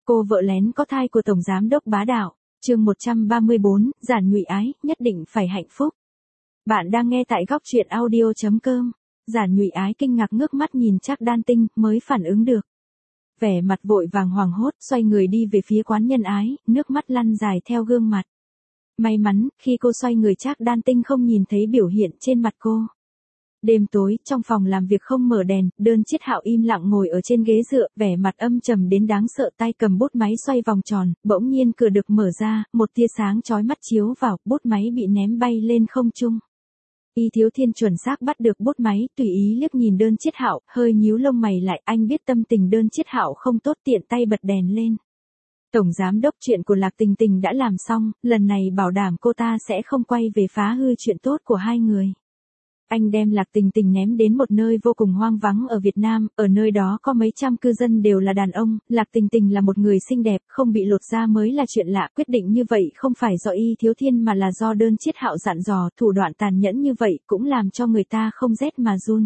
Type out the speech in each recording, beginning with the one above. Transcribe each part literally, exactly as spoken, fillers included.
Cô vợ lén có thai của Tổng Giám đốc bá đạo. Chương một trăm ba mươi bốn, Giản Nhụy Ái, nhất định phải hạnh phúc. Bạn đang nghe tại góc truyện audio chấm com. Giản Nhụy Ái kinh ngạc ngước mắt nhìn Trác Đan Tinh, mới phản ứng được. Vẻ mặt vội vàng hoảng hốt, xoay người đi về phía quán nhân ái, nước mắt lăn dài theo gương mặt. May mắn, khi cô xoay người Trác Đan Tinh không nhìn thấy biểu hiện trên mặt cô. Đêm tối, trong phòng làm việc không mở đèn, Đơn Chiết Hạo im lặng ngồi ở trên ghế dựa, vẻ mặt âm trầm đến đáng sợ, tay cầm bút máy xoay vòng tròn, bỗng nhiên cửa được mở ra, một tia sáng chói mắt chiếu vào, bút máy bị ném bay lên không trung. Y Thiếu Thiên chuẩn xác bắt được bút máy, tùy ý liếc nhìn Đơn Chiết Hạo, hơi nhíu lông mày lại, anh biết tâm tình Đơn Chiết Hạo không tốt, tiện tay bật đèn lên. Tổng giám đốc, chuyện của Lạc Tình Tình đã làm xong, lần này bảo đảm cô ta sẽ không quay về phá hư chuyện tốt của hai người. Anh đem Lạc Tình Tình ném đến một nơi vô cùng hoang vắng ở Việt Nam, ở nơi đó có mấy trăm cư dân đều là đàn ông, Lạc Tình Tình là một người xinh đẹp, không bị lột da mới là chuyện lạ, quyết định như vậy không phải do Y Thiếu Thiên mà là do Đơn Chiết Hạo dặn dò, thủ đoạn tàn nhẫn như vậy cũng làm cho người ta không rét mà run.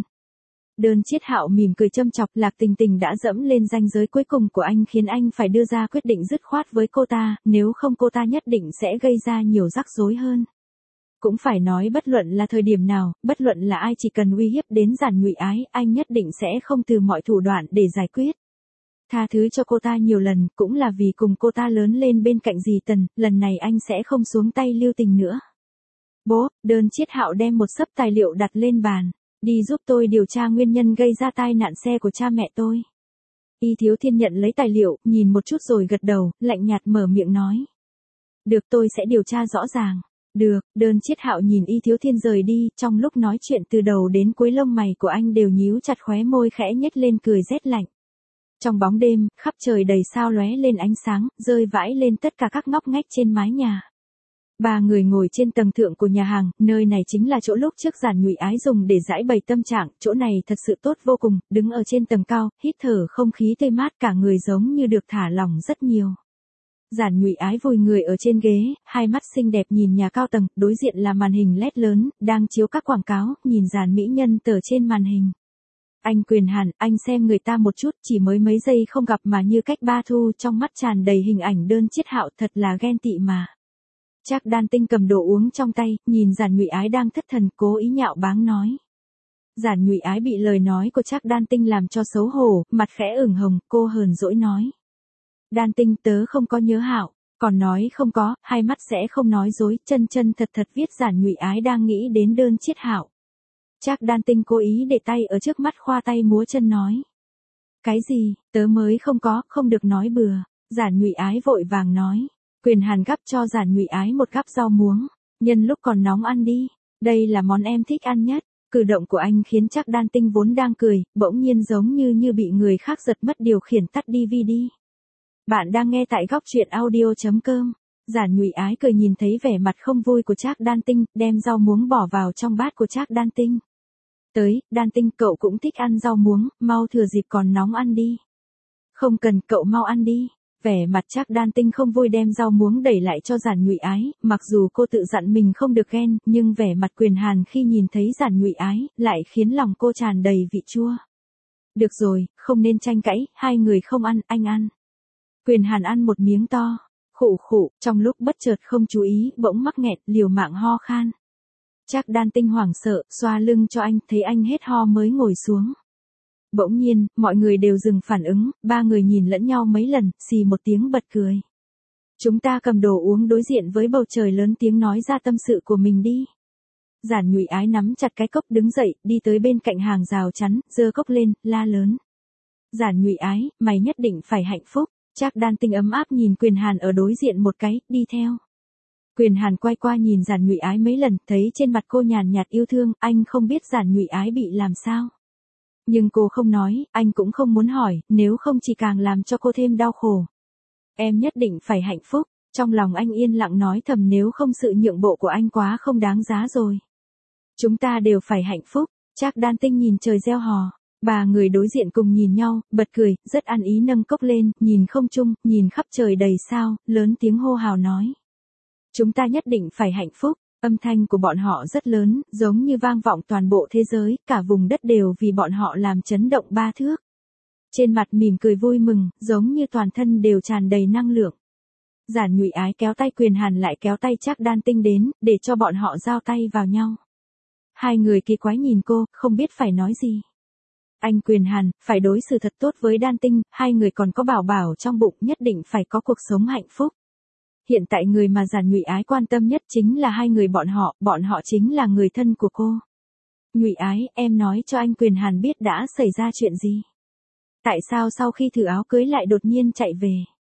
Đơn Chiết Hạo mỉm cười châm chọc, Lạc Tình Tình đã dẫm lên ranh giới cuối cùng của anh khiến anh phải đưa ra quyết định dứt khoát với cô ta, nếu không cô ta nhất định sẽ gây ra nhiều rắc rối hơn. Cũng phải nói bất luận là thời điểm nào, bất luận là ai, chỉ cần uy hiếp đến Giản Nhụy Ái, anh nhất định sẽ không từ mọi thủ đoạn để giải quyết. Tha thứ cho cô ta nhiều lần, cũng là vì cùng cô ta lớn lên bên cạnh dì Tần, lần này anh sẽ không xuống tay lưu tình nữa. Bố, Đơn Chiết Hạo đem một xấp tài liệu đặt lên bàn. Đi giúp tôi điều tra nguyên nhân gây ra tai nạn xe của cha mẹ tôi. Y Thiếu Thiên nhận lấy tài liệu, nhìn một chút rồi gật đầu, lạnh nhạt mở miệng nói. Được, tôi sẽ điều tra rõ ràng. Được, Đơn Chiết Hạo nhìn Y Thiếu Thiên rời đi, trong lúc nói chuyện từ đầu đến cuối lông mày của anh đều nhíu chặt, khóe môi khẽ nhếch lên cười rét lạnh. Trong bóng đêm, khắp trời đầy sao lóe lên ánh sáng, rơi vãi lên tất cả các ngóc ngách trên mái nhà. Ba người ngồi trên tầng thượng của nhà hàng, nơi này chính là chỗ lúc trước Giản Nhụy Ái dùng để giải bày tâm trạng, chỗ này thật sự tốt vô cùng, đứng ở trên tầng cao, hít thở không khí tươi mát, cả người giống như được thả lỏng rất nhiều. Giản Nhụy Ái vùi người ở trên ghế, hai mắt xinh đẹp nhìn nhà cao tầng, đối diện là màn hình led lớn, đang chiếu các quảng cáo, nhìn dàn mỹ nhân tờ trên màn hình. Anh Quyền Hàn, anh xem người ta một chút, chỉ mới mấy giây không gặp mà như cách ba thu, trong mắt tràn đầy hình ảnh Đơn Chiết Hạo, thật là ghen tị mà. Trác Đan Tinh cầm đồ uống trong tay, nhìn Giản Nhụy Ái đang thất thần, cố ý nhạo báng nói. Giản Nhụy Ái bị lời nói của Trác Đan Tinh làm cho xấu hổ, mặt khẽ ửng hồng, cô hờn dỗi nói. Đan Tinh, tớ không có nhớ Hạo, còn nói không có, hai mắt sẽ không nói dối, chân chân thật thật viết Giản Nhụy Ái đang nghĩ đến Đơn Chiết Hạo. Trác Đan Tinh cố ý để tay ở trước mắt, khoa tay múa chân nói. Cái gì, tớ mới không có, không được nói bừa. Giản Nhụy Ái vội vàng nói. Quyền Hàn gắp cho Giản Nhụy Ái một gắp rau muống, nhân lúc còn nóng ăn đi, đây là món em thích ăn nhất. Cử động của anh khiến Trác Đan Tinh vốn đang cười, bỗng nhiên giống như như bị người khác giật mất điều khiển, tắt đi vi đi. Bạn đang nghe tại góc truyện audio chấm com. Giản Nhụy Ái cười nhìn thấy vẻ mặt không vui của Trác Đan Tinh, đem rau muống bỏ vào trong bát của Trác Đan Tinh. Tới, Đan Tinh, cậu cũng thích ăn rau muống, mau thừa dịp còn nóng ăn đi. Không cần, cậu mau ăn đi. Vẻ mặt Trác Đan Tinh không vui đem rau muống đẩy lại cho Giản Nhụy Ái, mặc dù cô tự dặn mình không được ghen, nhưng vẻ mặt Quyền Hàn khi nhìn thấy Giản Nhụy Ái, lại khiến lòng cô tràn đầy vị chua. Được rồi, không nên tranh cãi, hai người không ăn, anh ăn. Quyền Hàn ăn một miếng to, khụ khụ, trong lúc bất chợt không chú ý, bỗng mắc nghẹn, liều mạng ho khan. Trác Đan Tinh hoảng sợ, xoa lưng cho anh, thấy anh hết ho mới ngồi xuống. Bỗng nhiên, mọi người đều dừng phản ứng, ba người nhìn lẫn nhau mấy lần, xì một tiếng bật cười. Chúng ta cầm đồ uống đối diện với bầu trời, lớn tiếng nói ra tâm sự của mình đi. Giản Nhụy Ái nắm chặt cái cốc đứng dậy, đi tới bên cạnh hàng rào chắn, giơ cốc lên, la lớn. Giản Nhụy Ái, mày nhất định phải hạnh phúc. Trác Đan Tinh ấm áp nhìn Quyền Hàn ở đối diện một cái, đi theo. Quyền Hàn quay qua nhìn Giản Nhụy Ái mấy lần, thấy trên mặt cô nhàn nhạt yêu thương, anh không biết Giản Nhụy Ái bị làm sao. Nhưng cô không nói, anh cũng không muốn hỏi, nếu không chỉ càng làm cho cô thêm đau khổ. Em nhất định phải hạnh phúc, trong lòng anh yên lặng nói thầm, nếu không sự nhượng bộ của anh quá không đáng giá rồi. Chúng ta đều phải hạnh phúc. Trác Đan Tinh nhìn trời reo hò. Ba người đối diện cùng nhìn nhau, bật cười, rất ăn ý nâng cốc lên, nhìn không trung, nhìn khắp trời đầy sao, lớn tiếng hô hào nói. Chúng ta nhất định phải hạnh phúc. Âm thanh của bọn họ rất lớn, giống như vang vọng toàn bộ thế giới, cả vùng đất đều vì bọn họ làm chấn động ba thước. trên mặt mỉm cười vui mừng, giống như toàn thân đều tràn đầy năng lượng. Giản Nhụy Ái kéo tay Quyền Hàn lại kéo tay Trác Đan Tinh đến, để cho bọn họ giao tay vào nhau. Hai người kỳ quái nhìn cô, không biết phải nói gì. Anh Quyền Hàn, phải đối xử thật tốt với Đan Tinh, hai người còn có bảo bảo trong bụng, nhất định phải có cuộc sống hạnh phúc. Hiện tại người mà Giản Nhụy Ái quan tâm nhất chính là hai người bọn họ, bọn họ chính là người thân của cô. Nhụy Ái, em nói cho anh Quyền Hàn biết đã xảy ra chuyện gì. Tại sao sau khi thử áo cưới lại đột nhiên chạy về?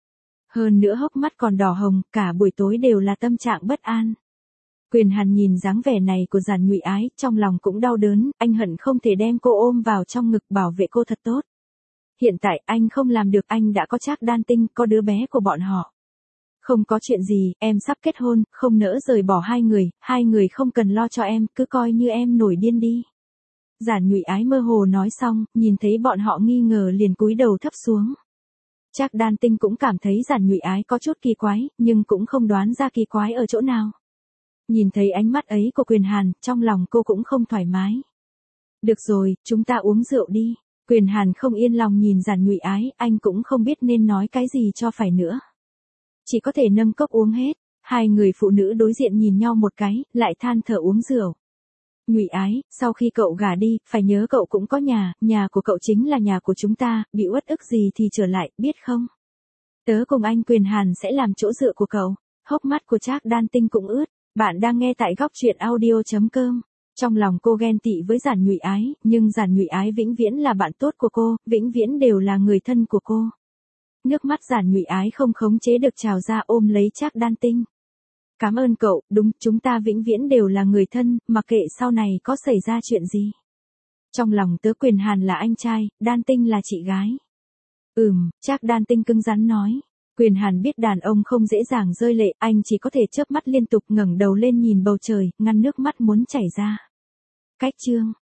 Hơn nữa hốc mắt còn đỏ hồng, cả buổi tối đều là tâm trạng bất an. Quyền Hàn nhìn dáng vẻ này của Giản Nhụy Ái, trong lòng cũng đau đớn, anh hận không thể đem cô ôm vào trong ngực bảo vệ cô thật tốt. Hiện tại anh không làm được, anh đã có Trác Đan Tinh, có đứa bé của bọn họ. Không có chuyện gì, em sắp kết hôn, không nỡ rời bỏ hai người, hai người không cần lo cho em, cứ coi như em nổi điên đi. Giản Nhụy Ái mơ hồ nói xong, nhìn thấy bọn họ nghi ngờ liền cúi đầu thấp xuống. Trác Đan Tinh cũng cảm thấy Giản Nhụy Ái có chút kỳ quái, nhưng cũng không đoán ra kỳ quái ở chỗ nào. Nhìn thấy ánh mắt ấy của Quyền Hàn, trong lòng cô cũng không thoải mái. Được rồi, chúng ta uống rượu đi. Quyền Hàn không yên lòng nhìn Giản Nhụy Ái, anh cũng không biết nên nói cái gì cho phải nữa. Chỉ có thể nâng cốc uống hết. Hai người phụ nữ đối diện nhìn nhau một cái, lại than thở uống rượu. Nhụy Ái, sau khi cậu gả đi, phải nhớ cậu cũng có nhà, nhà của cậu chính là nhà của chúng ta, bị uất ức gì thì trở lại, biết không? Tớ cùng anh Quyền Hàn sẽ làm chỗ dựa của cậu. Hốc mắt của Trác Đan Tinh cũng ướt. Bạn đang nghe tại góc truyện audio chấm com. Trong lòng cô ghen tị với Giản Nhụy Ái, nhưng Giản Nhụy Ái vĩnh viễn là bạn tốt của cô, vĩnh viễn đều là người thân của cô. Nước mắt Giản Nhụy Ái không khống chế được trào ra ôm lấy Trác Đan Tinh. Cảm ơn cậu, đúng, chúng ta vĩnh viễn đều là người thân, mặc kệ sau này có xảy ra chuyện gì. Trong lòng tớ Quyền Hàn là anh trai, Đan Tinh là chị gái. Ừm, Trác Đan Tinh cứng rắn nói. Quyền Hàn biết đàn ông không dễ dàng rơi lệ, anh chỉ có thể chớp mắt liên tục ngẩng đầu lên nhìn bầu trời, ngăn nước mắt muốn chảy ra. Cách chương